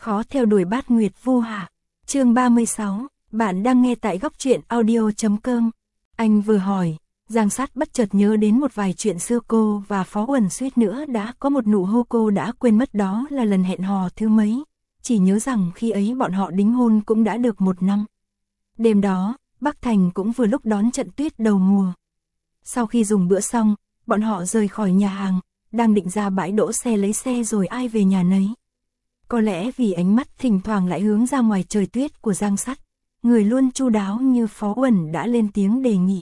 Khó theo đuổi bát nguyệt vu hạ. Chương 36, bạn đang nghe tại góc truyện audio.com. Anh vừa hỏi, Giang Sát bất chợt nhớ đến một vài chuyện xưa cô và Phó Uẩn suýt nữa đã có một nụ hôn, cô đã quên mất đó là lần hẹn hò thứ mấy, chỉ nhớ rằng khi ấy bọn họ đính hôn cũng đã được 1 năm. Đêm đó, Bắc Thành cũng vừa lúc đón trận tuyết đầu mùa. Sau khi dùng bữa xong, bọn họ rời khỏi nhà hàng, đang định ra bãi đỗ xe lấy xe rồi ai về nhà nấy. Có lẽ vì ánh mắt thỉnh thoảng lại hướng ra ngoài trời tuyết của Giang Sắt, người luôn chu đáo như Phó Uẩn đã lên tiếng đề nghị.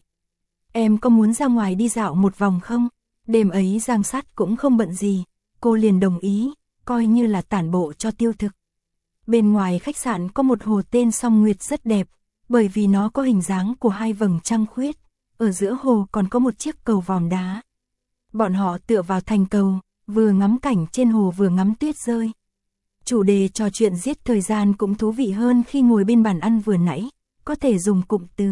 Em có muốn ra ngoài đi dạo một vòng không? Đêm ấy Giang Sắt cũng không bận gì, cô liền đồng ý, coi như là tản bộ cho tiêu thực. Bên ngoài khách sạn có một hồ tên Song Nguyệt rất đẹp, bởi vì nó có hình dáng của 2 vầng trăng khuyết, ở giữa hồ còn có một chiếc cầu vòm đá. Bọn họ tựa vào thành cầu, vừa ngắm cảnh trên hồ vừa ngắm tuyết rơi. Chủ đề trò chuyện giết thời gian cũng thú vị hơn khi ngồi bên bàn ăn vừa nãy, có thể dùng cụm từ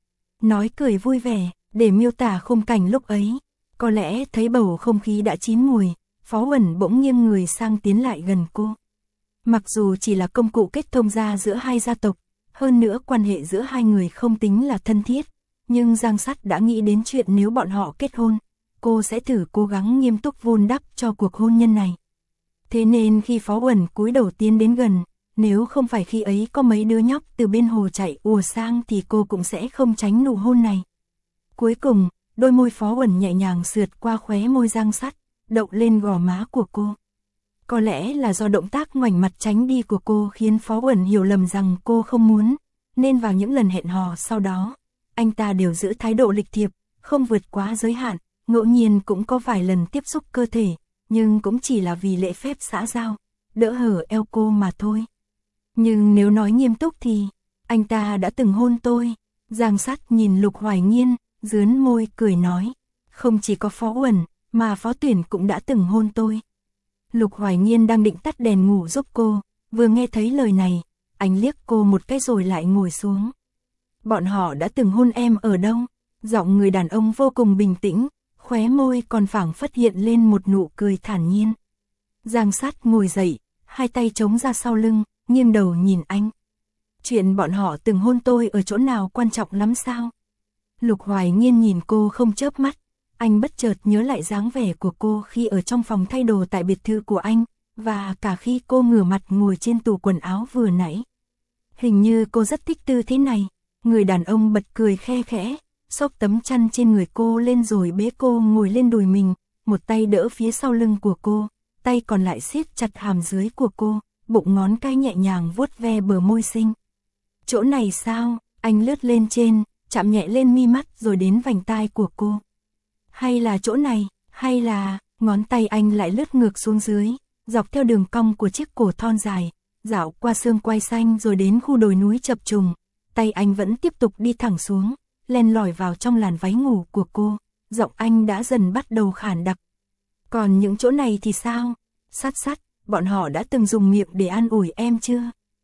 nói cười vui vẻ để miêu tả khung cảnh lúc ấy. Có lẽ thấy bầu không khí đã chín mùi, Phó Uẩn bỗng nghiêng người sang tiến lại gần cô. Mặc dù chỉ là công cụ kết thông gia giữa hai gia tộc, hơn nữa quan hệ giữa hai người không tính là thân thiết, nhưng Giang Sắt đã nghĩ đến chuyện nếu bọn họ kết hôn, cô sẽ thử cố gắng nghiêm túc vun đắp cho cuộc hôn nhân này. Thế nên khi Phó Uẩn cúi đầu tiến đến gần, nếu không phải khi ấy có mấy đứa nhóc từ bên hồ chạy ùa sang thì cô cũng sẽ không tránh nụ hôn này. Cuối cùng, đôi môi Phó Uẩn nhẹ nhàng sượt qua khóe môi Giang Sắt, đậu lên gò má của cô. Có lẽ là do động tác ngoảnh mặt tránh đi của cô khiến Phó Uẩn hiểu lầm rằng cô không muốn, nên vào những lần hẹn hò sau đó, anh ta đều giữ thái độ lịch thiệp, không vượt quá giới hạn, ngẫu nhiên cũng có vài lần tiếp xúc cơ thể, nhưng cũng chỉ là vì lễ phép xã giao, đỡ hở eo cô mà thôi. Nhưng nếu nói nghiêm túc thì, anh ta đã từng hôn tôi. Giang Sắt nhìn Lục Hoài Nghiên, dướn môi cười nói, không chỉ có Phó Uẩn, mà Phó Tuyển cũng đã từng hôn tôi. Lục Hoài Nghiên đang định tắt đèn ngủ giúp cô, vừa nghe thấy lời này, anh liếc cô một cái rồi lại ngồi xuống. Bọn họ đã từng hôn em ở đâu? Giọng người đàn ông vô cùng bình tĩnh, khóe môi còn phảng phất hiện lên một nụ cười thản nhiên. Giang Sắt ngồi dậy, hai tay chống ra sau lưng, nghiêng đầu nhìn anh. Chuyện bọn họ từng hôn tôi ở chỗ nào quan trọng lắm sao? Lục Hoài Nghiên nhìn cô không chớp mắt, anh bất chợt nhớ lại dáng vẻ của cô khi ở trong phòng thay đồ tại biệt thự của anh, và cả khi cô ngửa mặt ngồi trên tủ quần áo vừa nãy. Hình như cô rất thích tư thế này. Người đàn ông bật cười khe khẽ, xốc tấm chăn trên người cô lên rồi bế cô ngồi lên đùi mình, một tay đỡ phía sau lưng của cô, tay còn lại siết chặt hàm dưới của cô, bụng ngón cái nhẹ nhàng vuốt ve bờ môi xinh. Chỗ này sao? Anh lướt lên trên, chạm nhẹ lên mi mắt rồi đến vành tai của cô. Hay là chỗ này, hay là... Ngón tay anh lại lướt ngược xuống dưới, dọc theo đường cong của chiếc cổ thon dài, dạo qua xương quai xanh rồi đến khu đồi núi chập trùng. Tay anh vẫn tiếp tục đi thẳng xuống, len lỏi vào trong làn váy ngủ của cô, giọng anh đã dần bắt đầu khản đặc. Còn những chỗ này thì sao? Sắt, bọn họ đã từng dùng miệng để an ủi em chưa?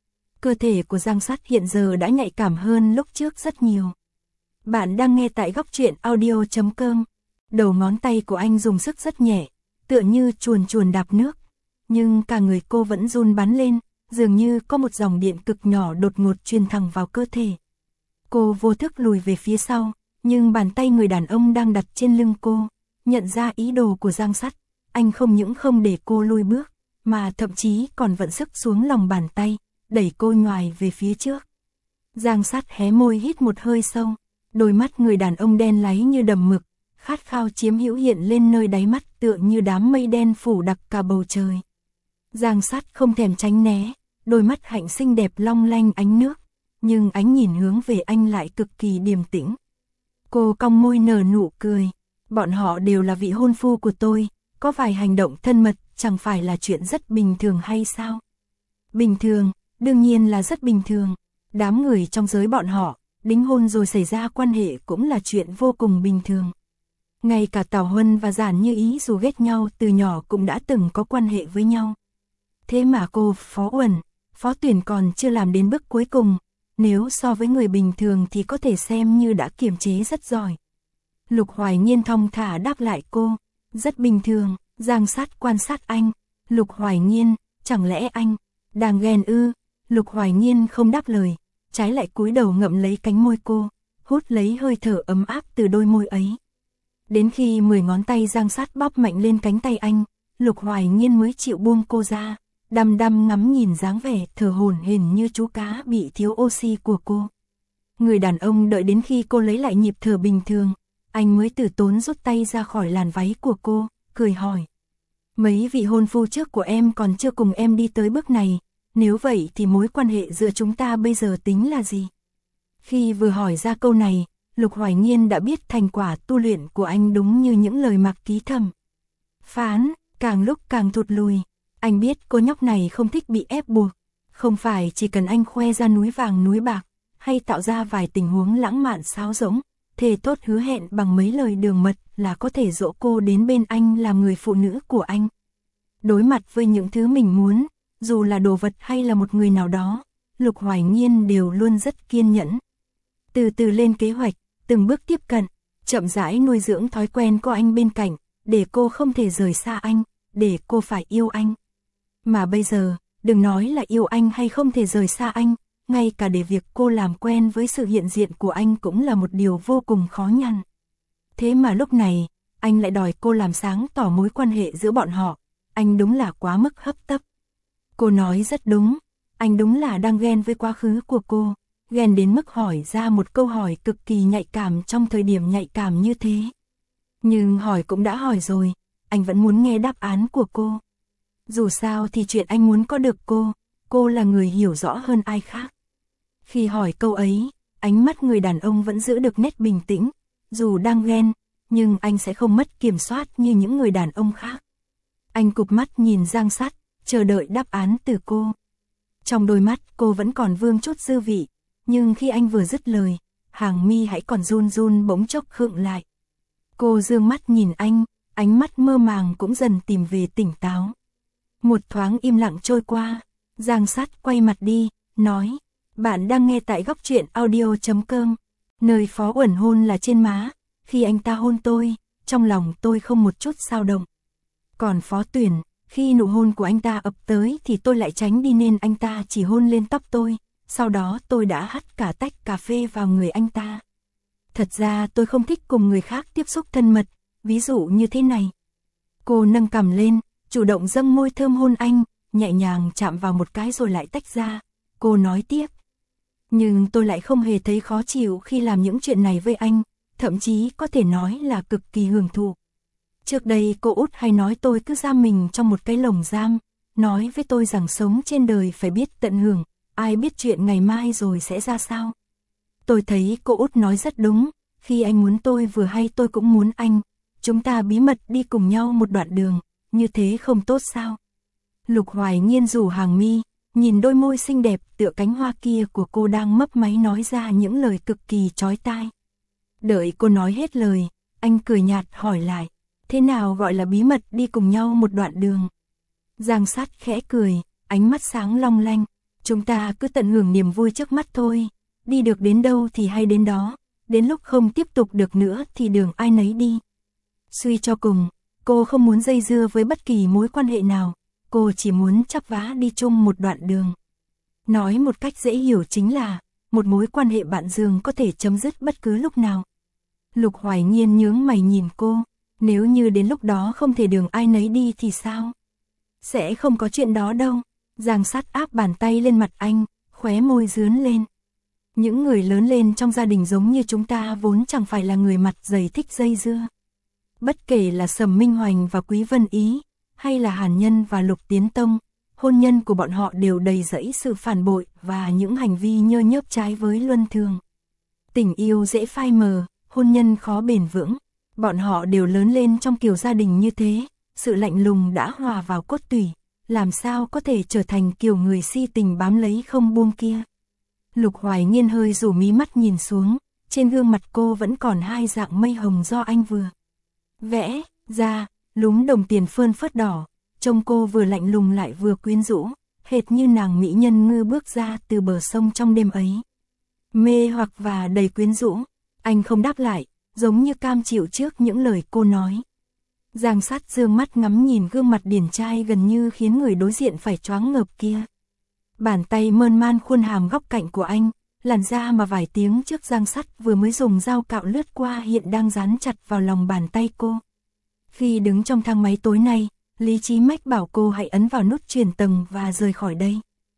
Cơ thể của Giang Sắt hiện giờ đã nhạy cảm hơn lúc trước rất nhiều. Bạn đang nghe tại góc truyện audio.com. Đầu ngón tay của anh dùng sức rất nhẹ, tựa như chuồn chuồn đạp nước, nhưng cả người cô vẫn run bắn lên, dường như có một dòng điện cực nhỏ đột ngột truyền thẳng vào cơ thể. Cô vô thức lùi về phía sau, nhưng bàn tay người đàn ông đang đặt trên lưng cô, nhận ra ý đồ của Giang Sắt, anh không những không để cô lùi bước, mà thậm chí còn vận sức xuống lòng bàn tay, đẩy cô nhoài về phía trước. Giang Sắt hé môi hít một hơi sâu, đôi mắt người đàn ông đen láy như đầm mực, khát khao chiếm hữu hiện lên nơi đáy mắt tựa như đám mây đen phủ đặc cả bầu trời. Giang Sắt không thèm tránh né, đôi mắt hạnh xinh đẹp long lanh ánh nước, nhưng ánh nhìn hướng về anh lại cực kỳ điềm tĩnh. Cô cong môi nở nụ cười, bọn họ đều là vị hôn phu của tôi, có vài hành động thân mật chẳng phải là chuyện rất bình thường hay sao? Bình thường, đương nhiên là rất bình thường, đám người trong giới bọn họ, đính hôn rồi xảy ra quan hệ cũng là chuyện vô cùng bình thường. Ngay cả Tào Huân và Giản Như Ý dù ghét nhau từ nhỏ cũng đã từng có quan hệ với nhau. Thế mà cô, Phó Uẩn, Phó Tuyển còn chưa làm đến bước cuối cùng, nếu so với người bình thường thì có thể xem như đã kiềm chế rất giỏi. Lục Hoài Nghiên thong thả đáp lại cô, rất bình thường. Giang Sắt quan sát anh, Lục Hoài Nghiên, chẳng lẽ anh Đang ghen ư? Lục Hoài Nhiên không đáp lời, trái lại cúi đầu ngậm lấy cánh môi cô, hút lấy hơi thở ấm áp từ đôi môi ấy. Đến khi 10 ngón tay Giang Sát bóp mạnh lên cánh tay anh, Lục Hoài Nhiên mới chịu buông cô ra, đăm đăm ngắm nhìn dáng vẻ thở hổn hển như chú cá bị thiếu oxy của cô. Người đàn ông đợi đến khi cô lấy lại nhịp thở bình thường, anh mới từ tốn rút tay ra khỏi làn váy của cô, cười hỏi. Mấy vị hôn phu trước của em còn chưa cùng em đi tới bước này, nếu vậy thì mối quan hệ giữa chúng ta bây giờ tính là gì? Khi vừa hỏi ra câu này, Lục Hoài Nhiên đã biết thành quả tu luyện của anh đúng như những lời Mạc Ký thầm phán, càng lúc càng thụt lùi. Anh biết cô nhóc này không thích bị ép buộc, không phải chỉ cần anh khoe ra núi vàng núi bạc, hay tạo ra vài tình huống lãng mạn sáo rỗng, thề thốt hứa hẹn bằng mấy lời đường mật là có thể dỗ cô đến bên anh làm người phụ nữ của anh. Đối mặt với những thứ mình muốn, dù là đồ vật hay là một người nào đó, Lục Hoài Nhiên đều luôn rất kiên nhẫn. Từ từ lên kế hoạch, từng bước tiếp cận, chậm rãi nuôi dưỡng thói quen có anh bên cạnh, để cô không thể rời xa anh, để cô phải yêu anh. Mà bây giờ, đừng nói là yêu anh hay không thể rời xa anh, ngay cả để việc cô làm quen với sự hiện diện của anh cũng là một điều vô cùng khó nhằn. Thế mà lúc này, anh lại đòi cô làm sáng tỏ mối quan hệ giữa bọn họ, anh đúng là quá mức hấp tấp. Cô nói rất đúng, anh đúng là đang ghen với quá khứ của cô, ghen đến mức hỏi ra một câu hỏi cực kỳ nhạy cảm trong thời điểm nhạy cảm như thế. Nhưng hỏi cũng đã hỏi rồi, anh vẫn muốn nghe đáp án của cô. Dù sao thì chuyện anh muốn có được cô là người hiểu rõ hơn ai khác. Khi hỏi câu ấy, ánh mắt người đàn ông vẫn giữ được nét bình tĩnh, dù đang ghen, nhưng anh sẽ không mất kiểm soát như những người đàn ông khác. Anh cụp mắt nhìn Giang Sát, chờ đợi đáp án từ cô. Trong đôi mắt cô vẫn còn vương chút dư vị, nhưng khi anh vừa dứt lời, hàng mi hãy còn run run bỗng chốc khựng lại. Cô dương mắt nhìn anh, ánh mắt mơ màng cũng dần tìm về tỉnh táo. Một thoáng im lặng trôi qua, Giang Sát quay mặt đi, nói, bạn đang nghe tại góc truyện audio.com, nơi Phó Uẩn hôn là trên má, khi anh ta hôn tôi, trong lòng tôi không một chút dao động. Còn Phó Tuyển, khi nụ hôn của anh ta ập tới thì tôi lại tránh đi nên anh ta chỉ hôn lên tóc tôi, sau đó tôi đã hắt cả tách cà phê vào người anh ta. Thật ra tôi không thích cùng người khác tiếp xúc thân mật, ví dụ như thế này. Cô nâng cằm lên, chủ động dâng môi thơm hôn anh, nhẹ nhàng chạm vào một cái rồi lại tách ra. Cô nói tiếp. Nhưng tôi lại không hề thấy khó chịu khi làm những chuyện này với anh, thậm chí có thể nói là cực kỳ hưởng thụ. Trước đây cô út hay nói tôi cứ giam mình trong một cái lồng giam, nói với tôi rằng sống trên đời phải biết tận hưởng, ai biết chuyện ngày mai rồi sẽ ra sao. Tôi thấy cô út nói rất đúng, khi anh muốn tôi vừa hay tôi cũng muốn anh, chúng ta bí mật đi cùng nhau một đoạn đường, như thế không tốt sao? Lục Hoài Nhiên rủ hàng mi, nhìn đôi môi xinh đẹp tựa cánh hoa kia của cô đang mấp máy nói ra những lời cực kỳ chói tai. Đợi cô nói hết lời, anh cười nhạt hỏi lại, thế nào gọi là bí mật đi cùng nhau một đoạn đường? Giang Sát khẽ cười, ánh mắt sáng long lanh, chúng ta cứ tận hưởng niềm vui trước mắt thôi, đi được đến đâu thì hay đến đó, đến lúc không tiếp tục được nữa thì đường ai nấy đi. Suy cho cùng, cô không muốn dây dưa với bất kỳ mối quan hệ nào, cô chỉ muốn chắp vá đi chung một đoạn đường. Nói một cách dễ hiểu chính là, một mối quan hệ bạn giường có thể chấm dứt bất cứ lúc nào. Lục Hoài Nhiên nhướng mày nhìn cô, nếu như đến lúc đó không thể đường ai nấy đi thì sao? Sẽ không có chuyện đó đâu. Giang Sát áp bàn tay lên mặt anh, khóe môi rướn lên. Những người lớn lên trong gia đình giống như chúng ta vốn chẳng phải là người mặt dày thích dây dưa. Bất kể là Sầm Minh Hoành và Quý Vân Ý, hay là Hàn Nhân và Lục Tiến Tông, hôn nhân của bọn họ đều đầy rẫy sự phản bội và những hành vi nhơ nhớp trái với luân thường. Tình yêu dễ phai mờ, hôn nhân khó bền vững. Bọn họ đều lớn lên trong kiểu gia đình như thế, sự lạnh lùng đã hòa vào cốt tủy, làm sao có thể trở thành kiểu người si tình bám lấy không buông kia. Lục Hoài Nhiên hơi rủ mí mắt nhìn xuống, trên gương mặt cô vẫn còn hai dạng mây hồng do anh vừa vẽ ra, lúm đồng tiền phơn phớt đỏ, trông cô vừa lạnh lùng lại vừa quyến rũ, hệt như nàng mỹ nhân ngư bước ra từ bờ sông trong đêm ấy. Mê hoặc và đầy quyến rũ, anh không đáp lại, giống như cam chịu trước những lời cô nói. Giang Sát dương mắt ngắm nhìn gương mặt điển trai gần như khiến người đối diện phải choáng ngợp kia. Bàn tay mơn man khuôn hàm góc cạnh của anh, làn da mà vài tiếng trước Giang Sắt vừa mới dùng dao cạo lướt qua hiện đang dán chặt vào lòng bàn tay cô. Khi đứng trong thang máy tối nay, lý trí mách bảo cô hãy ấn vào nút chuyển tầng và rời khỏi đây.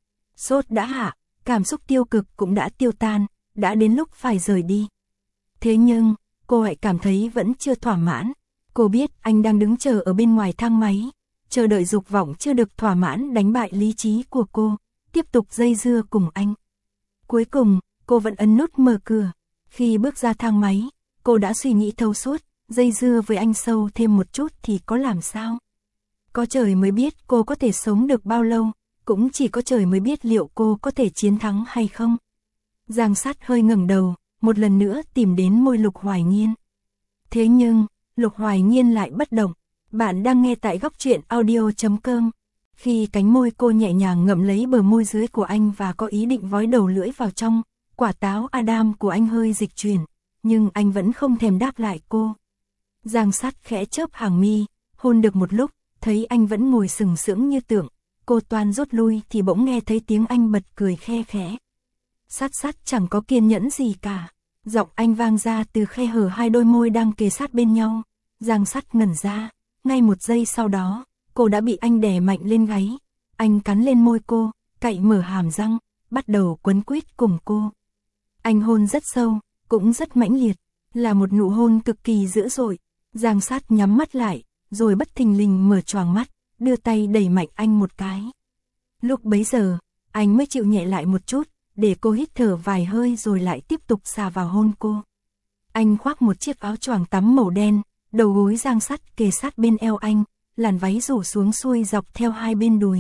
Sốt đã hạ, cảm xúc tiêu cực cũng đã tiêu tan, đã đến lúc phải rời đi. Thế nhưng, cô lại cảm thấy vẫn chưa thỏa mãn. Cô biết anh đang đứng chờ ở bên ngoài thang máy, chờ đợi dục vọng chưa được thỏa mãn đánh bại lý trí của cô, tiếp tục dây dưa cùng anh. Cuối cùng, cô vẫn ấn nút mở cửa. Khi bước ra thang máy, cô đã suy nghĩ thấu suốt, dây dưa với anh sâu thêm một chút thì có làm sao? Có trời mới biết cô có thể sống được bao lâu, cũng chỉ có trời mới biết liệu cô có thể chiến thắng hay không. Giang Sắt hơi ngẩng đầu, một lần nữa tìm đến môi Lục Hoài Nhiên. Thế nhưng, Lục Hoài Nhiên lại bất động. Bạn đang nghe tại góc truyện audio.com. Khi cánh môi cô nhẹ nhàng ngậm lấy bờ môi dưới của anh và có ý định vói đầu lưỡi vào trong, quả táo Adam của anh hơi dịch chuyển, nhưng anh vẫn không thèm đáp lại cô. Giang Sắt khẽ chớp hàng mi, hôn được một lúc, thấy anh vẫn ngồi sừng sững như tượng, cô toan rút lui thì bỗng nghe thấy tiếng anh bật cười khe khẽ. Sắt chẳng có kiên nhẫn gì cả. Giọng anh vang ra từ khe hở hai đôi môi đang kề sát bên nhau. Giang Sắt ngẩn ra, ngay một giây sau đó, cô đã bị anh đè mạnh lên gáy. Anh cắn lên môi cô, cạy mở hàm răng, bắt đầu quấn quýt cùng cô. Anh hôn rất sâu, cũng rất mãnh liệt, là một nụ hôn cực kỳ dữ dội. Giang Sắt nhắm mắt lại, rồi bất thình lình mở choàng mắt, đưa tay đẩy mạnh anh một cái. Lúc bấy giờ, anh mới chịu nhẹ lại một chút, để cô hít thở vài hơi rồi lại tiếp tục xà vào hôn cô. Anh khoác một chiếc áo choàng tắm màu đen, đầu gối Giang Sắt kề sát bên eo anh, làn váy rủ xuống xuôi dọc theo hai bên đùi.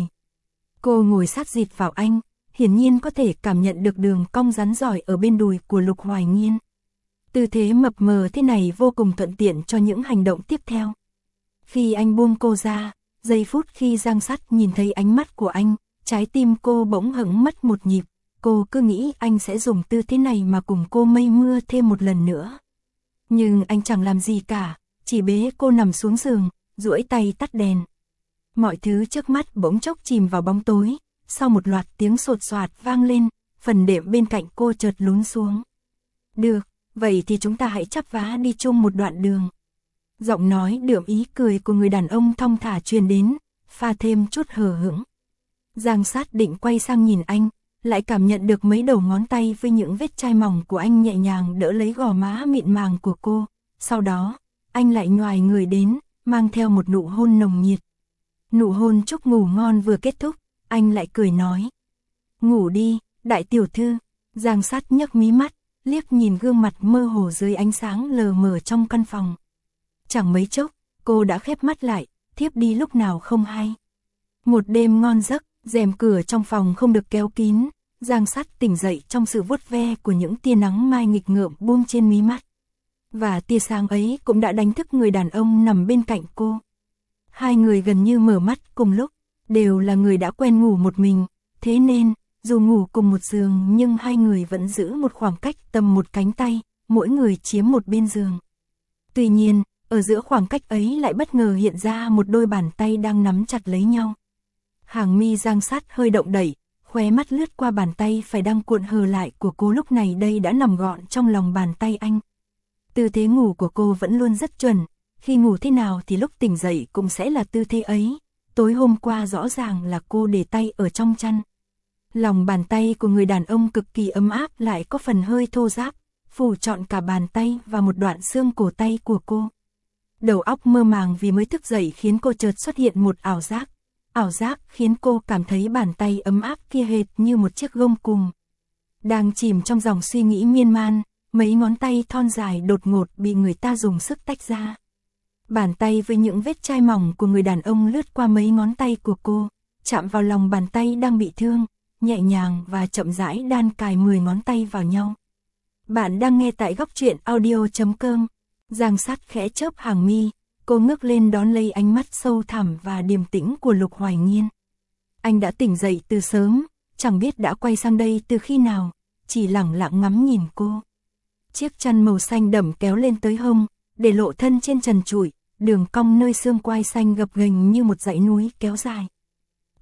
Cô ngồi sát dịt vào anh, hiển nhiên có thể cảm nhận được đường cong rắn rỏi ở bên đùi của Lục Hoài Nhiên. Tư thế mập mờ thế này vô cùng thuận tiện cho những hành động tiếp theo. Khi anh buông cô ra, giây phút khi Giang Sắt nhìn thấy ánh mắt của anh, trái tim cô bỗng hững mất một nhịp. Cô cứ nghĩ anh sẽ dùng tư thế này mà cùng cô mây mưa thêm một lần nữa. Nhưng anh chẳng làm gì cả, chỉ bế cô nằm xuống giường, duỗi tay tắt đèn. Mọi thứ trước mắt bỗng chốc chìm vào bóng tối, sau một loạt tiếng sột soạt vang lên, phần đệm bên cạnh cô chợt lún xuống. Được, vậy thì chúng ta hãy chắp vá đi chung một đoạn đường. Giọng nói đượm ý cười của người đàn ông thong thả truyền đến, pha thêm chút hờ hững. Giang Sắt định quay sang nhìn anh, lại cảm nhận được mấy đầu ngón tay với những vết chai mỏng của anh nhẹ nhàng đỡ lấy gò má mịn màng của cô. Sau đó, anh lại nhoài người đến, mang theo một nụ hôn nồng nhiệt. Nụ hôn chúc ngủ ngon vừa kết thúc, anh lại cười nói. Ngủ đi, đại tiểu thư. Giang Sắt nhấc mí mắt, liếc nhìn gương mặt mơ hồ dưới ánh sáng lờ mờ trong căn phòng. Chẳng mấy chốc, cô đã khép mắt lại, thiếp đi lúc nào không hay. Một đêm ngon giấc, rèm cửa trong phòng không được kéo kín, Giang Sắt tỉnh dậy trong sự vuốt ve của những tia nắng mai nghịch ngợm buông trên mí mắt. Và tia sáng ấy cũng đã đánh thức người đàn ông nằm bên cạnh cô. Hai người gần như mở mắt cùng lúc, đều là người đã quen ngủ một mình, thế nên, dù ngủ cùng một giường nhưng hai người vẫn giữ một khoảng cách tầm một cánh tay, mỗi người chiếm một bên giường. Tuy nhiên, ở giữa khoảng cách ấy lại bất ngờ hiện ra một đôi bàn tay đang nắm chặt lấy nhau. Hàng mi Giang Sắt hơi động đẩy, khóe mắt lướt qua bàn tay phải đang cuộn hờ lại của cô, lúc này đây đã nằm gọn trong lòng bàn tay anh. Tư thế ngủ của cô vẫn luôn rất chuẩn, khi ngủ thế nào thì lúc tỉnh dậy cũng sẽ là tư thế ấy. Tối hôm qua rõ ràng là cô để tay ở trong chăn. Lòng bàn tay của người đàn ông cực kỳ ấm áp lại có phần hơi thô ráp, phủ trọn cả bàn tay và một đoạn xương cổ tay của cô. Đầu óc mơ màng vì mới thức dậy khiến cô chợt xuất hiện một ảo giác. Ảo giác khiến cô cảm thấy bàn tay ấm áp kia hệt như một chiếc gông cùm. Đang chìm trong dòng suy nghĩ miên man, mấy ngón tay thon dài đột ngột bị người ta dùng sức tách ra. Bàn tay với những vết chai mỏng của người đàn ông lướt qua mấy ngón tay của cô, chạm vào lòng bàn tay đang bị thương, nhẹ nhàng và chậm rãi đan cài 10 ngón tay vào nhau. Bạn đang nghe tại góc truyện audio.com. Giang Sắt khẽ chớp hàng mi, cô ngước lên đón lấy ánh mắt sâu thẳm và điềm tĩnh của Lục Hoài Nhiên. Anh đã tỉnh dậy từ sớm, chẳng biết đã quay sang đây từ khi nào, chỉ lẳng lặng ngắm nhìn cô. Chiếc chăn màu xanh đậm kéo lên tới hông, để lộ thân trên trần trụi, đường cong nơi xương quai xanh gập ghềnh như một dãy núi kéo dài.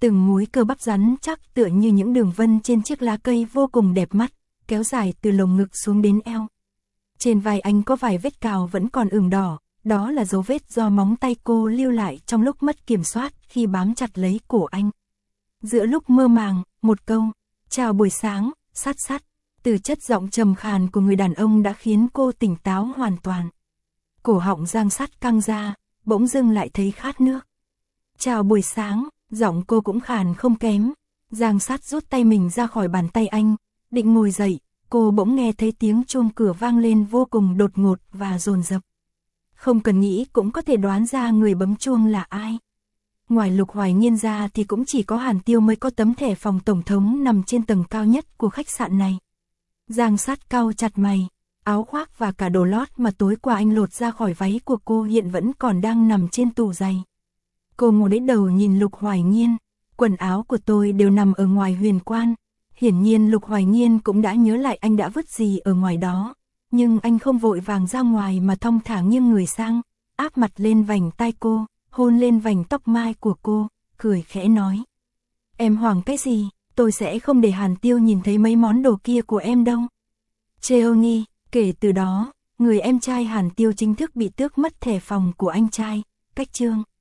Từng múi cơ bắp rắn chắc tựa như những đường vân trên chiếc lá cây vô cùng đẹp mắt, kéo dài từ lồng ngực xuống đến eo. Trên vai anh có vài vết cào vẫn còn ửng đỏ, đó là dấu vết do móng tay cô lưu lại trong lúc mất kiểm soát khi bám chặt lấy cổ anh. Giữa lúc mơ màng, một câu, chào buổi sáng, sát sát, từ chất giọng trầm khàn của người đàn ông đã khiến cô tỉnh táo hoàn toàn. Cổ họng Giang Sắt căng ra, bỗng dưng lại thấy khát nước. Chào buổi sáng, giọng cô cũng khàn không kém. Giang Sắt rút tay mình ra khỏi bàn tay anh, định ngồi dậy, cô bỗng nghe thấy tiếng chuông cửa vang lên vô cùng đột ngột và dồn dập. Không cần nghĩ cũng có thể đoán ra người bấm chuông là ai. Ngoài Lục Hoài Nhiên ra thì cũng chỉ có Hàn Tiêu mới có tấm thẻ phòng tổng thống nằm trên tầng cao nhất của khách sạn này. Giang Sắt cau chặt mày, áo khoác và cả đồ lót mà tối qua anh lột ra khỏi váy của cô hiện vẫn còn đang nằm trên tủ giày. Cô ngồi đấy đầu nhìn Lục Hoài Nhiên, quần áo của tôi đều nằm ở ngoài huyền quan. Hiển nhiên Lục Hoài Nhiên cũng đã nhớ lại anh đã vứt gì ở ngoài đó, nhưng anh không vội vàng ra ngoài mà thong thả nghiêng người sang, áp mặt lên vành tai cô, hôn lên vành tóc mai của cô, cười khẽ nói. Em hoảng cái gì, tôi sẽ không để Hàn Tiêu nhìn thấy mấy món đồ kia của em đâu. Cheongi, kể từ đó, người em trai Hàn Tiêu chính thức bị tước mất thẻ phòng của anh trai, cách chương.